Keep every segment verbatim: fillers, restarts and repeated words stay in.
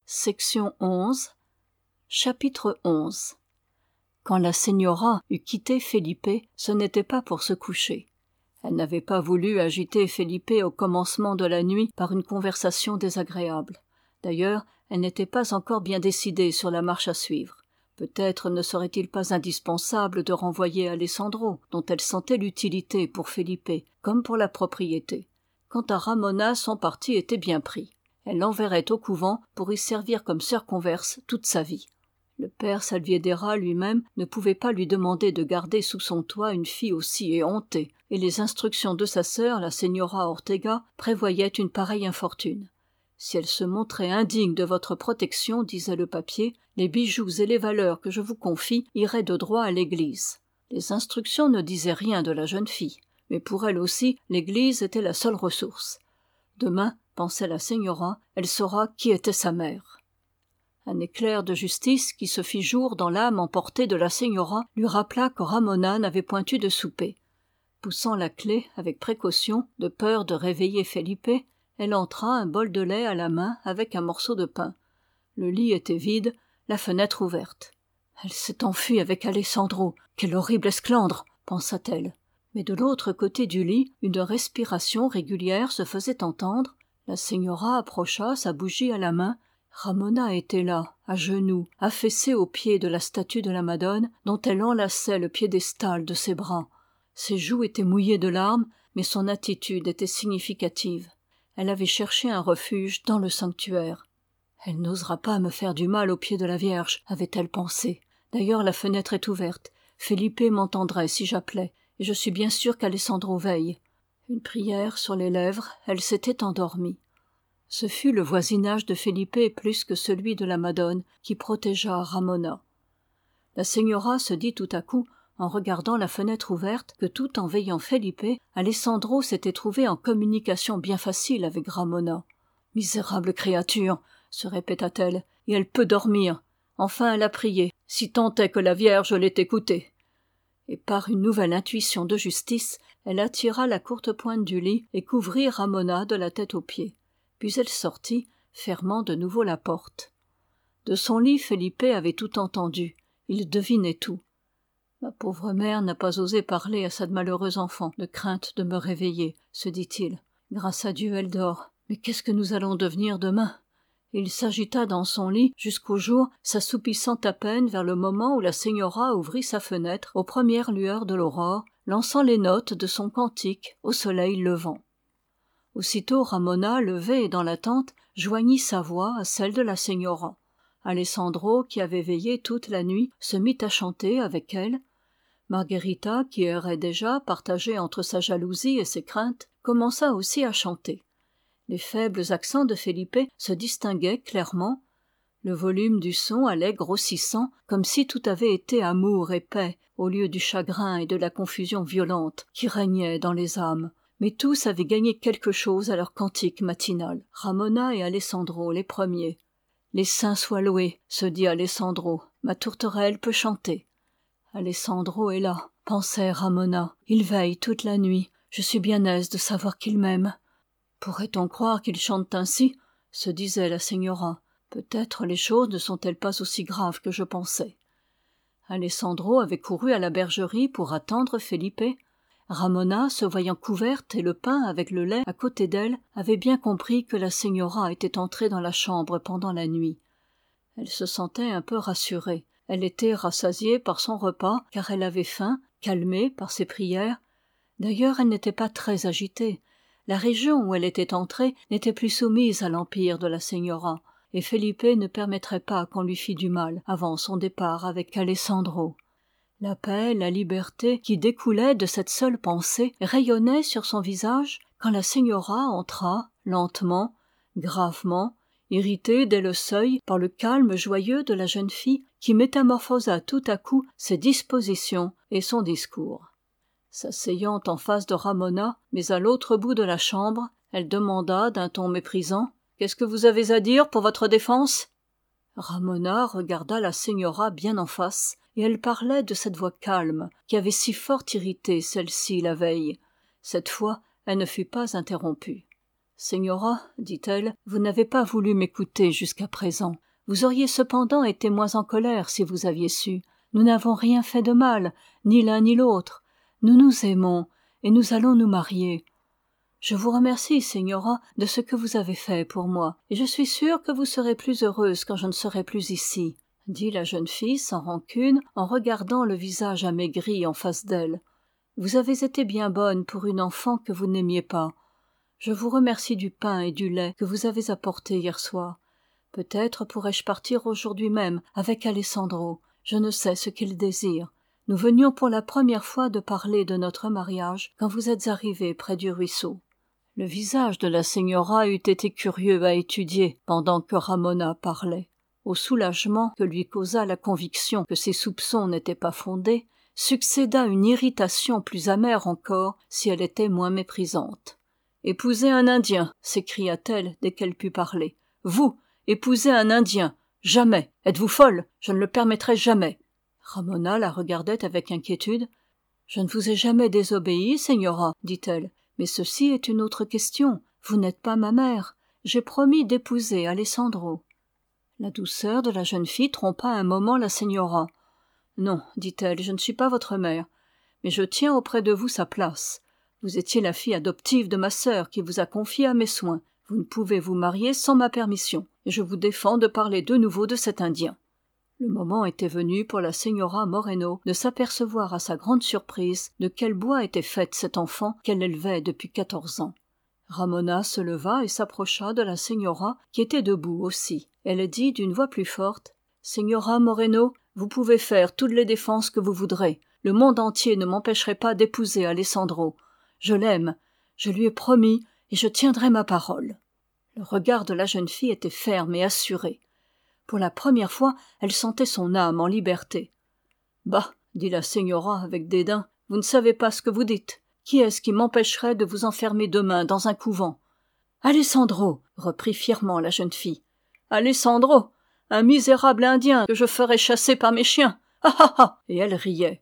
Section onze. Chapitre onze. Quand la señora eut quitté Felipe, ce n'était pas pour se coucher. Elle n'avait pas voulu agiter Felipe au commencement de la nuit par une conversation désagréable. D'ailleurs, elle n'était pas encore bien décidée sur la marche à suivre. Peut-être ne serait-il pas indispensable de renvoyer Alessandro, dont elle sentait l'utilité pour Felipe, comme pour la propriété. Quant à Ramona, son parti était bien pris. Elle l'enverrait au couvent pour y servir comme sœur converse toute sa vie. Le père Salviedera lui-même ne pouvait pas lui demander de garder sous son toit une fille aussi éhontée, et les instructions de sa sœur, la señora Ortega, prévoyaient une pareille infortune. Si elle se montrait indigne de votre protection, disait le papier, les bijoux et les valeurs que je vous confie iraient de droit à l'église. Les instructions ne disaient rien de la jeune fille, mais pour elle aussi, l'église était la seule ressource. Demain, pensait la señora, elle saura qui était sa mère. Un éclair de justice qui se fit jour dans l'âme emportée de la señora lui rappela que Ramona n'avait point eu de souper. Poussant la clef avec précaution, de peur de réveiller Felipe, elle entra, un bol de lait à la main avec un morceau de pain. Le lit était vide, la fenêtre ouverte. « Elle s'est enfuie avec Alessandro. Quelle horrible esclandre !» pensa-t-elle. Mais de l'autre côté du lit, une respiration régulière se faisait entendre. La señora approcha, sa bougie à la main. Ramona était là, à genoux, affaissée au pied de la statue de la Madone, dont elle enlaçait le piédestal de ses bras. Ses joues étaient mouillées de larmes, mais son attitude était significative. Elle avait cherché un refuge dans le sanctuaire. « Elle n'osera pas me faire du mal au pied de la Vierge, avait-elle pensé. D'ailleurs la fenêtre est ouverte. Felipe m'entendrait si j'appelais, et je suis bien sûre qu'Alessandro veille. » Une prière sur les lèvres, elle s'était endormie. Ce fut le voisinage de Felipe plus que celui de la Madone qui protégea Ramona. La señora se dit tout à coup, en regardant la fenêtre ouverte, que tout en veillant Felipe, Alessandro s'était trouvé en communication bien facile avec Ramona. « Misérable créature !» se répéta-t-elle, « et elle peut dormir. Enfin elle a prié, si tant est que la Vierge l'ait écoutée. » Et par une nouvelle intuition de justice, elle attira la courte pointe du lit et couvrit Ramona de la tête aux pieds. Puis elle sortit, fermant de nouveau la porte. De son lit, Felipe avait tout entendu. Il devinait tout. « Ma pauvre mère n'a pas osé parler à cette malheureuse enfant, de crainte de me réveiller, » se dit-il. « Grâce à Dieu, elle dort. Mais qu'est-ce que nous allons devenir demain ?» Et il s'agita dans son lit jusqu'au jour, s'assoupissant à peine vers le moment où la señora ouvrit sa fenêtre aux premières lueurs de l'aurore, lançant les notes de son cantique au soleil levant. Aussitôt Ramona, levée dans la tente, joignit sa voix à celle de la señora. Alessandro, qui avait veillé toute la nuit, se mit à chanter avec elle. Margherita, qui errait déjà, partagée entre sa jalousie et ses craintes, commença aussi à chanter. Les faibles accents de Felipe se distinguaient clairement. Le volume du son allait grossissant, comme si tout avait été amour et paix, au lieu du chagrin et de la confusion violente qui régnaient dans les âmes. Mais tous avaient gagné quelque chose à leur cantique matinal. Ramona et Alessandro les premiers. « Les saints soient loués, se dit Alessandro, ma tourterelle peut chanter. » Alessandro est là, pensait Ramona. Il veille toute la nuit. Je suis bien aise de savoir qu'il m'aime. Pourrait-on croire qu'il chante ainsi, se disait la señora. Peut-être les choses ne sont-elles pas aussi graves que je pensais. Alessandro avait couru à la bergerie pour attendre Felipe. Ramona, se voyant couverte et le pain avec le lait à côté d'elle, avait bien compris que la señora était entrée dans la chambre pendant la nuit. Elle se sentait un peu rassurée. Elle était rassasiée par son repas, car elle avait faim, calmée par ses prières. D'ailleurs, elle n'était pas très agitée. La région où elle était entrée n'était plus soumise à l'empire de la señora, et Felipe ne permettrait pas qu'on lui fît du mal avant son départ avec Alessandro. La paix, la liberté qui découlait de cette seule pensée rayonnait sur son visage quand la señora entra, lentement, gravement, irritée dès le seuil par le calme joyeux de la jeune fille qui métamorphosa tout à coup ses dispositions et son discours. S'asseyant en face de Ramona, mais à l'autre bout de la chambre, elle demanda d'un ton méprisant « Qu'est-ce que vous avez à dire pour votre défense ?» Ramona regarda la señora bien en face, et elle parlait de cette voix calme qui avait si fort irrité celle-ci la veille. Cette fois, elle ne fut pas interrompue. Señora, dit-elle, vous n'avez pas voulu m'écouter jusqu'à présent. Vous auriez cependant été moins en colère si vous aviez su. Nous n'avons rien fait de mal, ni l'un ni l'autre. Nous nous aimons, et nous allons nous marier. Je vous remercie, Señora, de ce que vous avez fait pour moi, et je suis sûre que vous serez plus heureuse quand je ne serai plus ici, dit la jeune fille sans rancune, en regardant le visage amaigri en face d'elle. Vous avez été bien bonne pour une enfant que vous n'aimiez pas. Je vous remercie du pain et du lait que vous avez apportés hier soir. Peut-être pourrais-je partir aujourd'hui même avec Alessandro. Je ne sais ce qu'il désire. Nous venions pour la première fois de parler de notre mariage quand vous êtes arrivés près du ruisseau. Le visage de la señora eût été curieux à étudier pendant que Ramona parlait. Au soulagement que lui causa la conviction que ses soupçons n'étaient pas fondés, succéda une irritation plus amère encore si elle était moins méprisante. « Épouser un Indien !» s'écria-t-elle dès qu'elle put parler. « Vous, épouser un Indien ! Jamais ! Êtes-vous folle ? Je ne le permettrai jamais !» Ramona la regardait avec inquiétude. « Je ne vous ai jamais désobéi, señora, dit-elle. Mais ceci est une autre question. Vous n'êtes pas ma mère. J'ai promis d'épouser Alessandro. » La douceur de la jeune fille trompa un moment la señora. « Non, dit-elle, je ne suis pas votre mère, mais je tiens auprès de vous sa place. Vous étiez la fille adoptive de ma sœur qui vous a confiée à mes soins. Vous ne pouvez vous marier sans ma permission, et je vous défends de parler de nouveau de cet Indien. » Le moment était venu pour la señora Moreno de s'apercevoir à sa grande surprise de quel bois était faite cet enfant qu'elle élevait depuis quatorze ans. Ramona se leva et s'approcha de la señora qui était debout aussi. Elle dit d'une voix plus forte « Señora Moreno, vous pouvez faire toutes les défenses que vous voudrez. Le monde entier ne m'empêcherait pas d'épouser Alessandro. Je l'aime, je lui ai promis et je tiendrai ma parole. » Le regard de la jeune fille était ferme et assuré. Pour la première fois, elle sentait son âme en liberté. « Bah, dit la señora avec dédain, vous ne savez pas ce que vous dites. Qui est-ce qui m'empêcherait de vous enfermer demain dans un couvent ? » « Alessandro, reprit fièrement la jeune fille. « Alessandro, un misérable indien que je ferai chasser par mes chiens. Ah ah ah !» Et elle riait.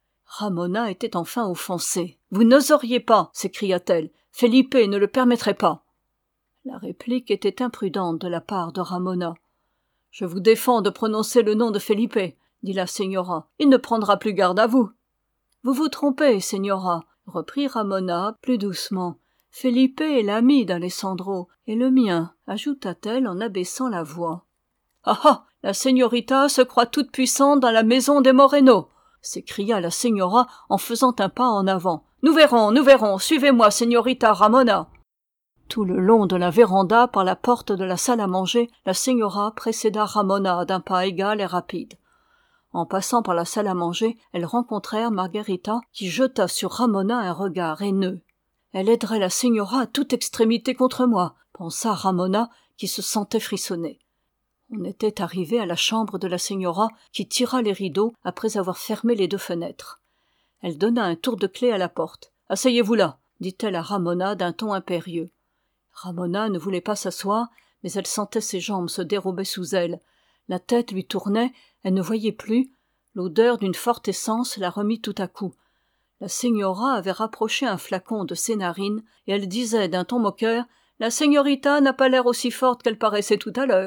Ramona était enfin offensée. « Vous n'oseriez pas !» s'écria-t-elle. « Felipe ne le permettrait pas. » La réplique était imprudente de la part de Ramona. « Je vous défends de prononcer le nom de Felipe, dit la señora. Il ne prendra plus garde à vous. »« Vous vous trompez, señora, reprit Ramona plus doucement. Felipe est l'ami d'Alessandro, et le mien, ajouta-t-elle en abaissant la voix. « Ah ah, la señorita se croit toute puissante dans la maison des Moreno !» s'écria la señora en faisant un pas en avant. « Nous verrons, nous verrons, suivez-moi, señorita Ramona !» Tout le long de la véranda, par la porte de la salle à manger, la señora précéda Ramona d'un pas égal et rapide. En passant par la salle à manger, elles rencontrèrent Margarita, qui jeta sur Ramona un regard haineux. « Elle aiderait la señora à toute extrémité contre moi », pensa Ramona, qui se sentait frissonner. On était arrivé à la chambre de la señora, qui tira les rideaux après avoir fermé les deux fenêtres. Elle donna un tour de clé à la porte. « Asseyez-vous là », dit-elle à Ramona d'un ton impérieux. Ramona ne voulait pas s'asseoir, mais elle sentait ses jambes se dérober sous elle. La tête lui tournait, elle ne voyait plus. L'odeur d'une forte essence la remit tout à coup. La señora avait rapproché un flacon de ses narines, et elle disait d'un ton moqueur « La señorita n'a pas l'air aussi forte qu'elle paraissait tout à l'heure. »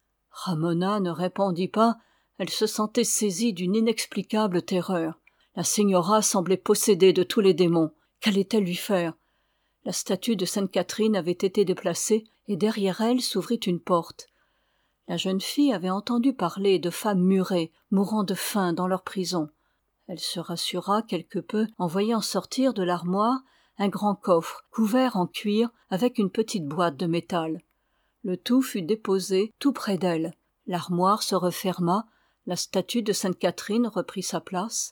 Ramona ne répondit pas, elle se sentait saisie d'une inexplicable terreur. La señora semblait possédée de tous les démons. Qu'allait-elle lui faire ? La statue de Sainte Catherine avait été déplacée, et derrière elle s'ouvrit une porte. La jeune fille avait entendu parler de femmes murées, mourant de faim dans leur prison. Elle se rassura quelque peu en voyant sortir de l'armoire un grand coffre couvert en cuir avec une petite boîte de métal. Le tout fut déposé tout près d'elle. L'armoire se referma, la statue de Sainte Catherine reprit sa place.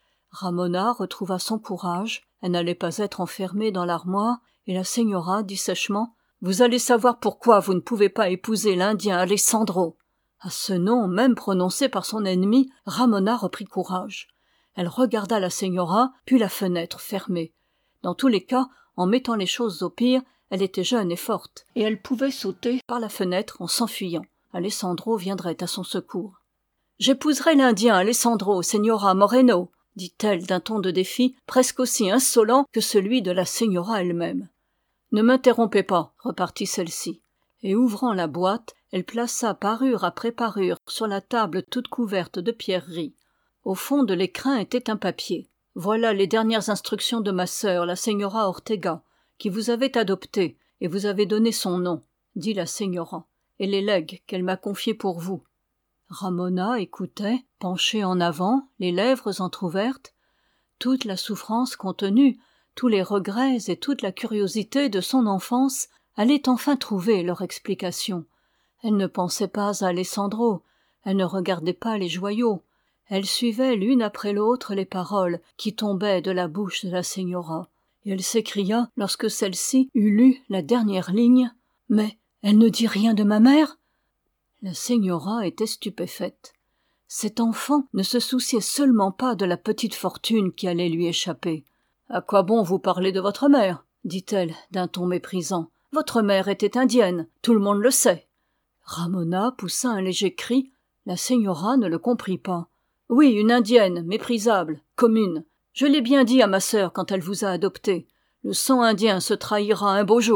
Ramona retrouva son courage, elle n'allait pas être enfermée dans l'armoire, et la señora dit sèchement « Vous allez savoir pourquoi vous ne pouvez pas épouser l'Indien Alessandro. » À ce nom même prononcé par son ennemi, Ramona reprit courage. Elle regarda la señora, puis la fenêtre fermée. Dans tous les cas, en mettant les choses au pire, elle était jeune et forte, et elle pouvait sauter par la fenêtre en s'enfuyant. Alessandro viendrait à son secours. « J'épouserai l'Indien Alessandro, señora Moreno !» dit-elle d'un ton de défi presque aussi insolent que celui de la señora elle-même. Ne m'interrompez pas, repartit celle-ci. Et ouvrant la boîte, elle plaça parure après parure sur la table toute couverte de pierreries. Au fond de l'écrin était un papier. « Voilà les dernières instructions de ma sœur, la señora Ortega, qui vous avait adopté, et vous avez donné son nom, dit la señora, et les legs qu'elle m'a confiés pour vous. » Ramona écoutait, penchée en avant, les lèvres entr'ouvertes. Toute la souffrance contenue, tous les regrets et toute la curiosité de son enfance allaient enfin trouver leur explication. Elle ne pensait pas à Alessandro, elle ne regardait pas les joyaux, elle suivait l'une après l'autre les paroles qui tombaient de la bouche de la señora, et elle s'écria lorsque celle-ci eut lu la dernière ligne « Mais elle ne dit rien de ma mère ?» La señora était stupéfaite. Cet enfant ne se souciait seulement pas de la petite fortune qui allait lui échapper. « À quoi bon vous parler de votre mère ?» dit-elle d'un ton méprisant. « Votre mère était indienne, tout le monde le sait. » Ramona poussa un léger cri. La señora ne le comprit pas. « Oui, une indienne, méprisable, commune. Je l'ai bien dit à ma sœur quand elle vous a adopté. Le sang indien se trahira un beau jour. »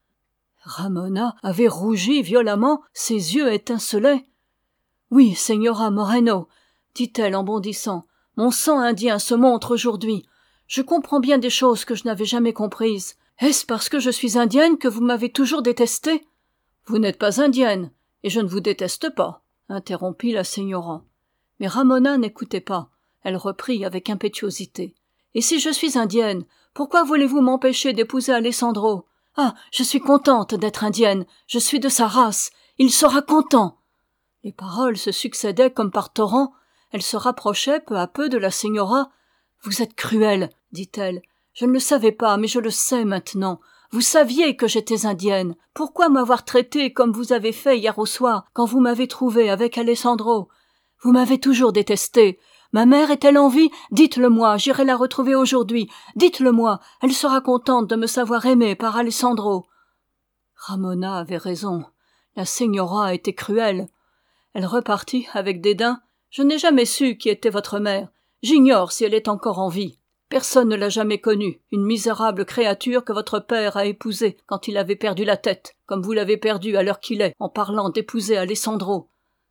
Ramona avait rougi violemment, ses yeux étincelaient. « Oui, señora Moreno, » dit-elle en bondissant, « mon sang indien se montre aujourd'hui. Je comprends bien des choses que je n'avais jamais comprises. Est-ce parce que je suis indienne que vous m'avez toujours détestée ? » « Vous n'êtes pas indienne, et je ne vous déteste pas, » interrompit la señora. Mais Ramona n'écoutait pas. Elle reprit avec impétuosité. « Et si je suis indienne, pourquoi voulez-vous m'empêcher d'épouser Alessandro ? Ah, je suis contente d'être indienne, je suis de sa race, il sera content !» Les paroles se succédaient comme par torrents. Elle se rapprochait peu à peu de la señora. « Vous êtes cruelle, » dit-elle. « Je ne le savais pas, mais je le sais maintenant. Vous saviez que j'étais indienne. Pourquoi m'avoir traitée comme vous avez fait hier au soir, quand vous m'avez trouvée avec Alessandro ? Vous m'avez toujours détestée. Ma mère est-elle en vie ? Dites-le-moi, j'irai la retrouver aujourd'hui. Dites-le-moi, elle sera contente de me savoir aimée par Alessandro. » Ramona avait raison. La señora était cruelle. Elle repartit avec dédain. « Je n'ai jamais su qui était votre mère. J'ignore si elle est encore en vie. Personne ne l'a jamais connue, une misérable créature que votre père a épousée quand il avait perdu la tête, comme vous l'avez perdue à l'heure qu'il est, en parlant d'épouser Alessandro. »«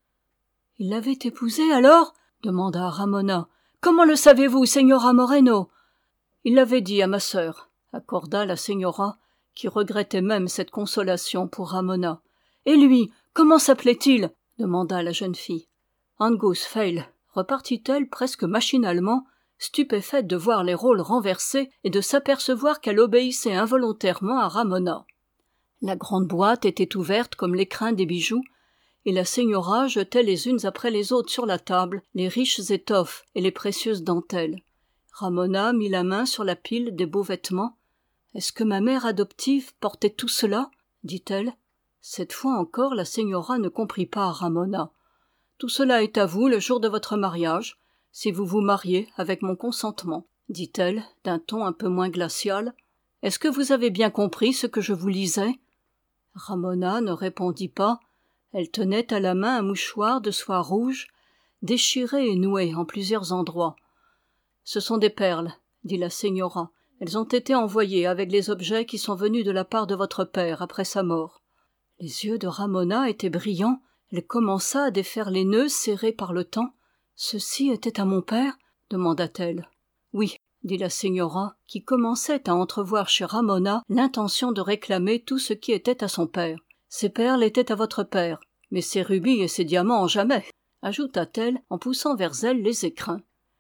Il l'avait épousée alors ?» demanda Ramona. « Comment le savez-vous, señora Moreno ?»« Il l'avait dit à ma sœur, » accorda la señora, qui regrettait même cette consolation pour Ramona. « Et lui, comment s'appelait-il ?» demanda la jeune fille. « Angus Feil, » repartit-elle presque machinalement, stupéfaite de voir les rôles renversés et de s'apercevoir qu'elle obéissait involontairement à Ramona. La grande boîte était ouverte comme l'écrin des bijoux, et la señora jetait les unes après les autres sur la table les riches étoffes et les précieuses dentelles. Ramona mit la main sur la pile des beaux vêtements. « Est-ce que ma mère adoptive portait tout cela ?» dit-elle. Cette fois encore la señora ne comprit pas Ramona. « Tout cela est à vous le jour de votre mariage, si vous vous mariez avec mon consentement, » dit-elle d'un ton un peu moins glacial. « Est-ce que vous avez bien compris ce que je vous lisais ?» Ramona ne répondit pas. Elle tenait à la main un mouchoir de soie rouge, déchiré et noué en plusieurs endroits. « Ce sont des perles, » dit la señora. « Elles ont été envoyées avec les objets qui sont venus de la part de votre père après sa mort. » Les yeux de Ramona étaient brillants. Elle commença à défaire les nœuds serrés par le temps. « Ceci était à mon père ?» demanda-t-elle. « Oui, » dit la señora, qui commençait à entrevoir chez Ramona l'intention de réclamer tout ce qui était à son père. « Ces perles étaient à votre père, mais ces rubis et ces diamants jamais !» ajouta-t-elle en poussant vers elle les écrins.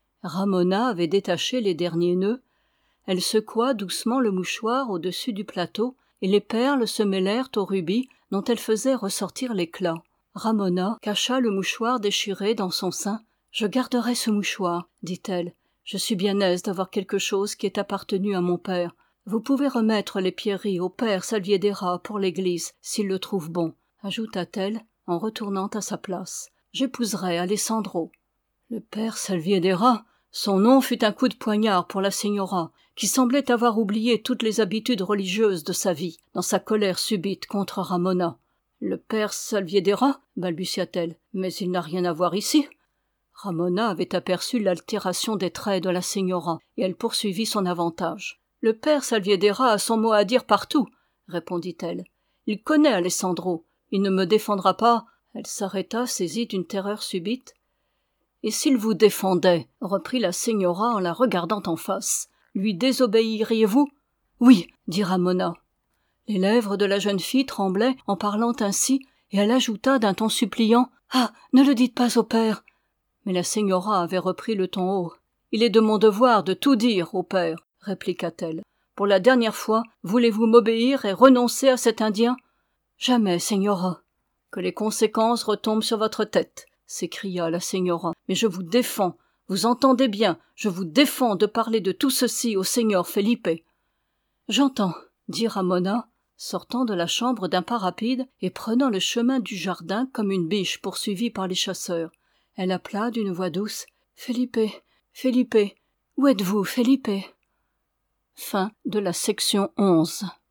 Ramona avait détaché les derniers nœuds. Elle secoua doucement le mouchoir au-dessus du plateau, et les perles se mêlèrent aux rubis dont elle faisait ressortir l'éclat. Ramona cacha le mouchoir déchiré dans son sein. « Je garderai ce mouchoir, » dit-elle. « Je suis bien aise d'avoir quelque chose qui est appartenu à mon père. Vous pouvez remettre les pierreries au père Salviedera pour l'église, s'il le trouve bon, » ajouta-t-elle en retournant à sa place. « J'épouserai Alessandro. » Le père Salviedera, son nom fut un coup de poignard pour la señora, qui semblait avoir oublié toutes les habitudes religieuses de sa vie, dans sa colère subite contre Ramona. « Le père Salviedera » balbutia-t-elle, « mais il n'a rien à voir ici. » Ramona avait aperçu l'altération des traits de la señora, et elle poursuivit son avantage. Le père Salviedera a son mot à dire partout, répondit-elle. Il connaît Alessandro. Il ne me défendra pas. Elle s'arrêta, saisie d'une terreur subite. Et s'il vous défendait, reprit la señora en la regardant en face, lui désobéiriez-vous? Oui, dit Ramona. Les lèvres de la jeune fille tremblaient en parlant ainsi, et elle ajouta d'un ton suppliant: Ah, ne le dites pas au père. Mais la señora avait repris le ton haut. Il est de mon devoir de tout dire au père, répliqua-t-elle. Pour la dernière fois, voulez-vous m'obéir et renoncer à cet Indien? Jamais, señora. Que les conséquences retombent sur votre tête, s'écria la señora. Mais je vous défends, vous entendez bien, je vous défends de parler de tout ceci au señor Felipe. J'entends, dit Ramona, sortant de la chambre d'un pas rapide et prenant le chemin du jardin comme une biche poursuivie par les chasseurs. Elle appela d'une voix douce: Felipe, Felipe, où êtes-vous, Felipe? Fin de la section onze.